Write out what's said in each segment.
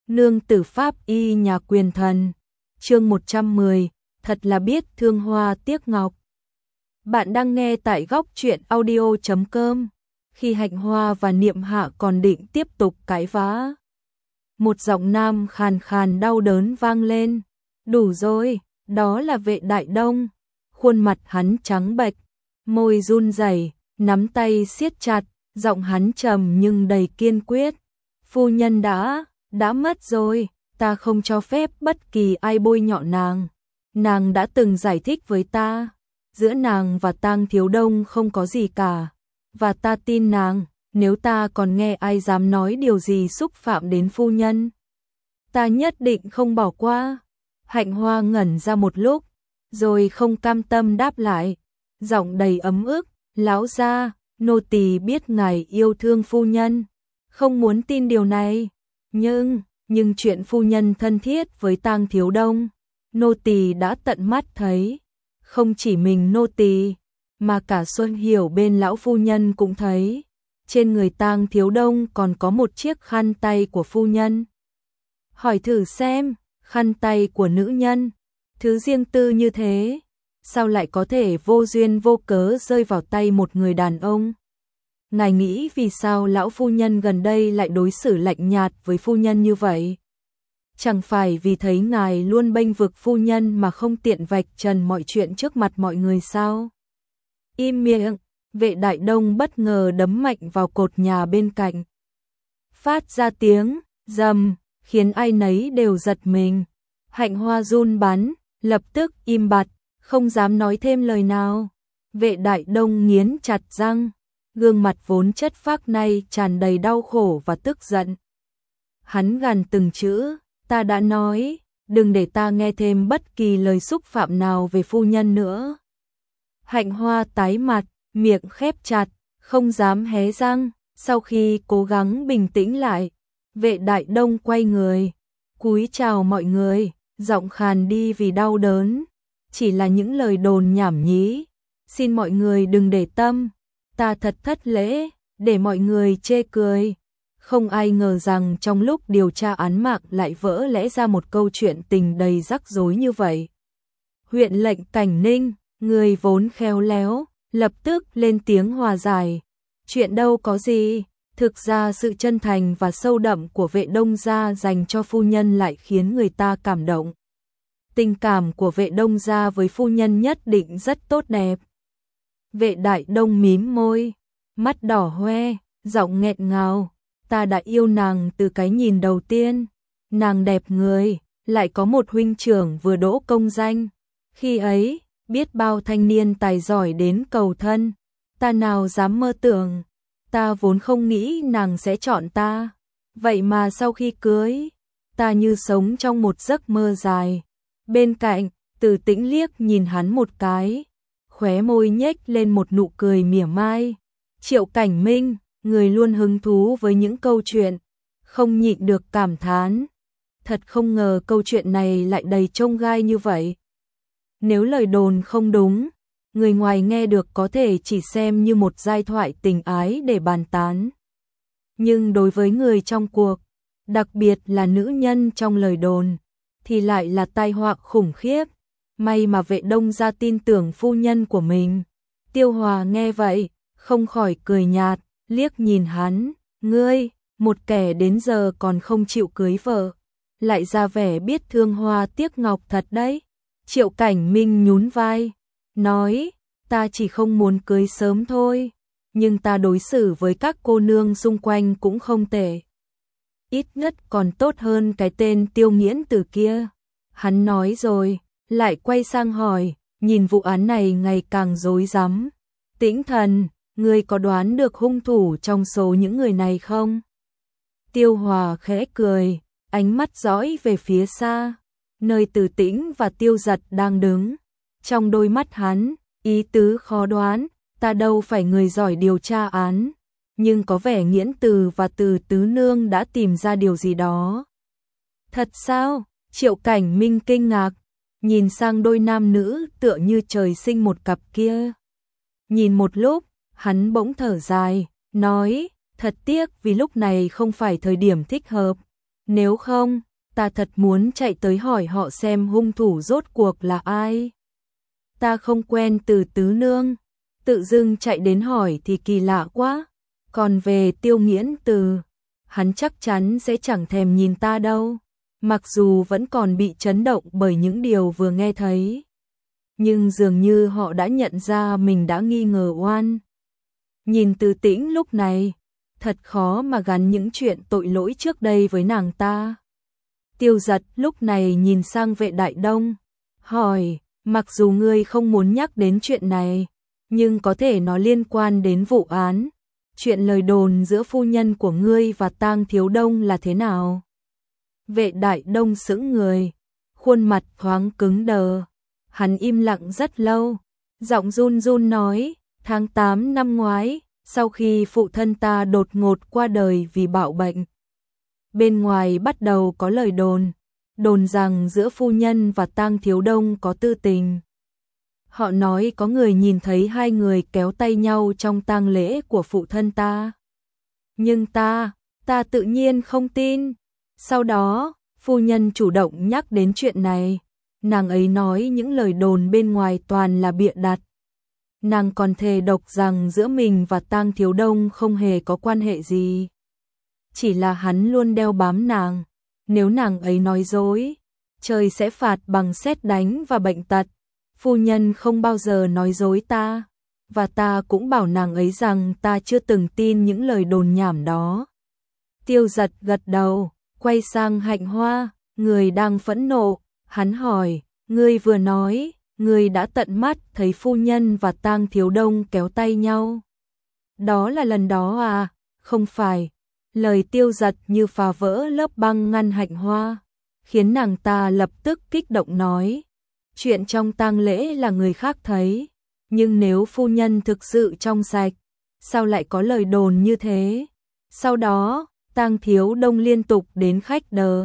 Nương tử pháp y nhà quyền thần. Chương 110, thật là biết thương hoa tiếc ngọc. Bạn đang nghe tại góc truyện audio.com. Khi Hạnh Hoa và Niệm Hạ còn định tiếp tục cãi vã, một giọng nam khàn khàn đau đớn vang lên. Đủ rồi, đó là Vệ Đại Đông. Khuôn mặt hắn trắng bệch, môi run rẩy, nắm tay siết chặt, giọng hắn trầm nhưng đầy kiên quyết. Phu nhân đã mất rồi, ta không cho phép bất kỳ ai bôi nhọ nàng. Nàng đã từng giải thích với ta, giữa nàng và Tang Thiếu Đông không có gì cả, và ta tin nàng. Nếu ta còn nghe ai dám nói điều gì xúc phạm đến phu nhân, ta nhất định không bỏ qua. Hạnh Hoa ngẩn ra một lúc, rồi không cam tâm đáp lại, giọng đầy ấm ức, lão gia, nô tỳ biết ngài yêu thương phu nhân, không muốn tin điều này, nhưng chuyện phu nhân thân thiết với Tang Thiếu Đông, nô tỳ đã tận mắt thấy, không chỉ mình nô tỳ, mà cả Xuân Hiểu bên lão phu nhân cũng thấy. Trên người Tang Thiếu Đông còn có một chiếc khăn tay của phu nhân. Hỏi thử xem, khăn tay của nữ nhân, thứ riêng tư như thế, sao lại có thể vô duyên vô cớ rơi vào tay một người đàn ông? Ngài nghĩ vì sao lão phu nhân gần đây lại đối xử lạnh nhạt với phu nhân như vậy? Chẳng phải vì thấy ngài luôn bênh vực phu nhân mà không tiện vạch trần mọi chuyện trước mặt mọi người sao? Im miệng! Vệ Đại Đông bất ngờ đấm mạnh vào cột nhà bên cạnh. Phát ra tiếng rầm, khiến ai nấy đều giật mình. Hạnh Hoa run bắn, lập tức im bặt, không dám nói thêm lời nào. Vệ Đại Đông nghiến chặt răng, gương mặt vốn chất phác nay tràn đầy đau khổ và tức giận. Hắn gằn từng chữ, ta đã nói, đừng để ta nghe thêm bất kỳ lời xúc phạm nào về phu nhân nữa. Hạnh Hoa tái mặt, miệng khép chặt, không dám hé răng. Sau khi cố gắng bình tĩnh lại, Vệ Đại Đông quay người, cúi chào mọi người, giọng khàn đi vì đau đớn. Chỉ là những lời đồn nhảm nhí, xin mọi người đừng để tâm, ta thật thất lễ, để mọi người chê cười. Không ai ngờ rằng trong lúc điều tra án mạng lại vỡ lẽ ra một câu chuyện tình đầy rắc rối như vậy. Huyện lệnh Cảnh Ninh, người vốn khéo léo, lập tức lên tiếng hòa giải. Chuyện đâu có gì, thực ra sự chân thành và sâu đậm của Vệ Đông gia dành cho phu nhân lại khiến người ta cảm động. Tình cảm của Vệ Đông gia với phu nhân nhất định rất tốt đẹp. Vệ Đại Đông mím môi, mắt đỏ hoe, giọng nghẹn ngào, ta đã yêu nàng từ cái nhìn đầu tiên. Nàng đẹp người, lại có một huynh trưởng vừa đỗ công danh. Khi ấy, biết bao thanh niên tài giỏi đến cầu thân, ta nào dám mơ tưởng, ta vốn không nghĩ nàng sẽ chọn ta. Vậy mà sau khi cưới, ta như sống trong một giấc mơ dài. Bên cạnh, Từ Tĩnh liếc nhìn hắn một cái, khóe môi nhếch lên một nụ cười mỉa mai. Triệu Cảnh Minh, người luôn hứng thú với những câu chuyện, không nhịn được cảm thán. Thật không ngờ câu chuyện này lại đầy chông gai như vậy. Nếu lời đồn không đúng, người ngoài nghe được có thể chỉ xem như một giai thoại tình ái để bàn tán. Nhưng đối với người trong cuộc, đặc biệt là nữ nhân trong lời đồn, thì lại là tai họa khủng khiếp. May mà Vệ Đông gia tin tưởng phu nhân của mình. Tiêu Hòa nghe vậy, không khỏi cười nhạt, liếc nhìn hắn, ngươi, một kẻ đến giờ còn không chịu cưới vợ, lại ra vẻ biết thương hoa tiếc ngọc thật đấy. Triệu Cảnh Minh nhún vai, nói, ta chỉ không muốn cưới sớm thôi, nhưng ta đối xử với các cô nương xung quanh cũng không tệ. Ít nhất còn tốt hơn cái tên Tiêu Nghiễn từ kia. Hắn nói rồi, lại quay sang hỏi, nhìn vụ án này ngày càng rối rắm. Tĩnh Thần, ngươi có đoán được hung thủ trong số những người này không? Tiêu Hòa khẽ cười, ánh mắt dõi về phía xa, nơi Từ Tĩnh và Tiêu Giật đang đứng. Trong đôi mắt hắn, ý tứ khó đoán, ta đâu phải người giỏi điều tra án, nhưng có vẻ Nghiễn Từ và Từ Tứ Nương đã tìm ra điều gì đó. Thật sao? Triệu Cảnh Minh kinh ngạc, nhìn sang đôi nam nữ tựa như trời sinh một cặp kia. Nhìn một lúc, hắn bỗng thở dài, nói, thật tiếc vì lúc này không phải thời điểm thích hợp. nếu không, ta thật muốn chạy tới hỏi họ xem hung thủ rốt cuộc là ai. Ta không quen Từ tứ nương, tự dưng chạy đến hỏi thì kỳ lạ quá. Còn về Tiêu Nghiễn Từ, hắn chắc chắn sẽ chẳng thèm nhìn ta đâu. Mặc dù vẫn còn bị chấn động bởi những điều vừa nghe thấy, nhưng dường như họ đã nhận ra mình đã nghi ngờ oan. Nhìn Từ Tĩnh lúc này, thật khó mà gắn những chuyện tội lỗi trước đây với nàng ta. Tiêu Giật lúc này nhìn sang Vệ Đại Đông, hỏi, mặc dù ngươi không muốn nhắc đến chuyện này, nhưng có thể nó liên quan đến vụ án. Chuyện lời đồn giữa phu nhân của ngươi và Tang Thiếu Đông là thế nào? Vệ Đại Đông sững người, khuôn mặt thoáng cứng đờ. Hắn im lặng rất lâu, giọng run run nói, tháng 8 năm ngoái, sau khi phụ thân ta đột ngột qua đời vì bạo bệnh. Bên ngoài bắt đầu có lời đồn rằng giữa phu nhân và Tang Thiếu Đông có tư tình. Họ nói có người nhìn thấy hai người kéo tay nhau trong tang lễ của phụ thân ta. Nhưng ta tự nhiên không tin. Sau đó, phu nhân chủ động nhắc đến chuyện này. Nàng ấy nói những lời đồn bên ngoài toàn là bịa đặt. Nàng còn thề độc rằng giữa mình và Tang Thiếu Đông không hề có quan hệ gì. Chỉ là hắn luôn đeo bám nàng. Nếu nàng ấy nói dối, trời sẽ phạt bằng sét đánh và bệnh tật. Phu nhân không bao giờ nói dối ta, và ta cũng bảo nàng ấy rằng ta chưa từng tin những lời đồn nhảm đó. Tiêu Giật gật đầu, quay sang Hạnh Hoa, người đang phẫn nộ. Hắn hỏi, ngươi vừa nói, ngươi đã tận mắt thấy phu nhân và Tang Thiếu Đông kéo tay nhau. Đó là lần đó à? Không phải. Lời Tiêu Giật như phá vỡ lớp băng ngăn Hạnh Hoa, khiến nàng ta lập tức kích động nói. Chuyện trong tang lễ là người khác thấy, nhưng nếu phu nhân thực sự trong sạch, sao lại có lời đồn như thế? Sau đó, Tang Thiếu Đông liên tục đến khách đờ.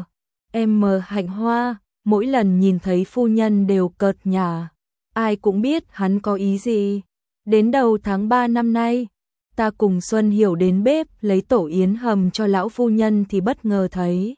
Hạnh Hoa, mỗi lần nhìn thấy phu nhân đều cợt nhả. Ai cũng biết hắn có ý gì. Đến đầu tháng 3 năm nay, ta cùng Xuân Hiểu đến bếp lấy tổ yến hầm cho lão phu nhân thì bất ngờ thấy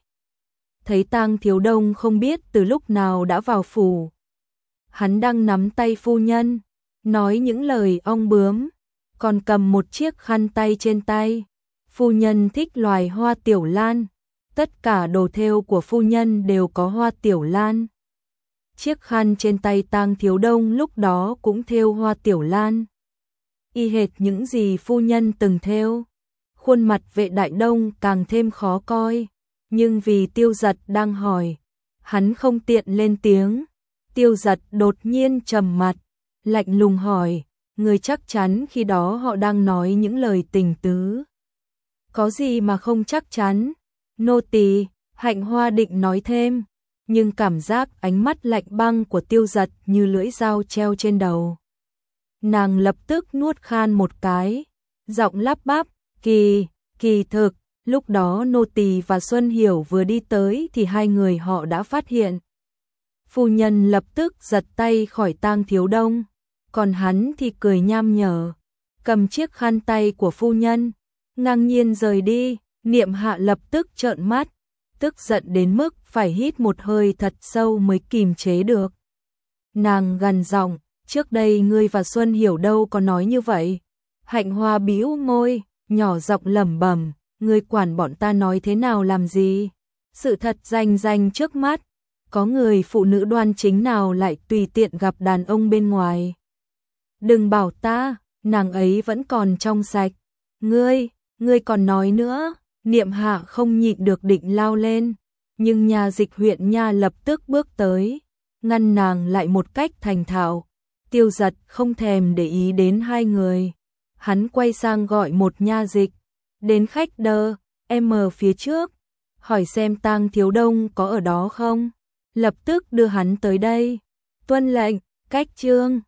Tang Thiếu Đông không biết từ lúc nào đã vào phủ. Hắn đang nắm tay phu nhân, nói những lời ong bướm, còn cầm một chiếc khăn tay trên tay. Phu nhân thích loài hoa tiểu lan, tất cả đồ thêu của phu nhân đều có hoa tiểu lan. Chiếc khăn trên tay Tang Thiếu Đông lúc đó cũng thêu hoa tiểu lan, y hệt những gì phu nhân từng thêu. Khuôn mặt Vệ Đại Đông càng thêm khó coi, nhưng vì Tiêu Giật đang hỏi, hắn không tiện lên tiếng. Tiêu Giật đột nhiên trầm mặt, lạnh lùng hỏi, người chắc chắn khi đó họ đang nói những lời tình tứ? Có gì mà không chắc chắn? Nô tỳ, Hạnh Hoa định nói thêm, nhưng cảm giác ánh mắt lạnh băng của Tiêu Giật như lưỡi dao treo trên đầu. Nàng lập tức nuốt khan một cái, giọng lắp bắp, kỳ thực, lúc đó nô tỳ và Xuân Hiểu vừa đi tới thì hai người họ đã phát hiện. Phu nhân lập tức giật tay khỏi Tang Thiếu Đông, còn hắn thì cười nham nhở, cầm chiếc khăn tay của phu nhân, ngang nhiên rời đi. Niệm Hạ lập tức trợn mắt, tức giận đến mức phải hít một hơi thật sâu mới kìm chế được. Nàng gằn giọng, trước đây ngươi và Xuân Hiểu đâu có nói như vậy. Hạnh Hoa bĩu môi, nhỏ giọng lẩm bẩm, ngươi quản bọn ta nói thế nào làm gì? Sự thật rành trước mắt, có người phụ nữ đoan chính nào lại tùy tiện gặp đàn ông bên ngoài. Đừng bảo ta, nàng ấy vẫn còn trong sạch. Ngươi còn nói nữa. Niệm Hạ không nhịn được định lao lên, nhưng nhà Dịch huyện nha lập tức bước tới, ngăn nàng lại một cách thành thạo. Tiêu Giật không thèm để ý đến hai người, hắn quay sang gọi một nha dịch, đến khách đơ, phía trước, hỏi xem Tang Thiếu Đông có ở đó không, lập tức đưa hắn tới đây. Tuân lệnh, cách chương.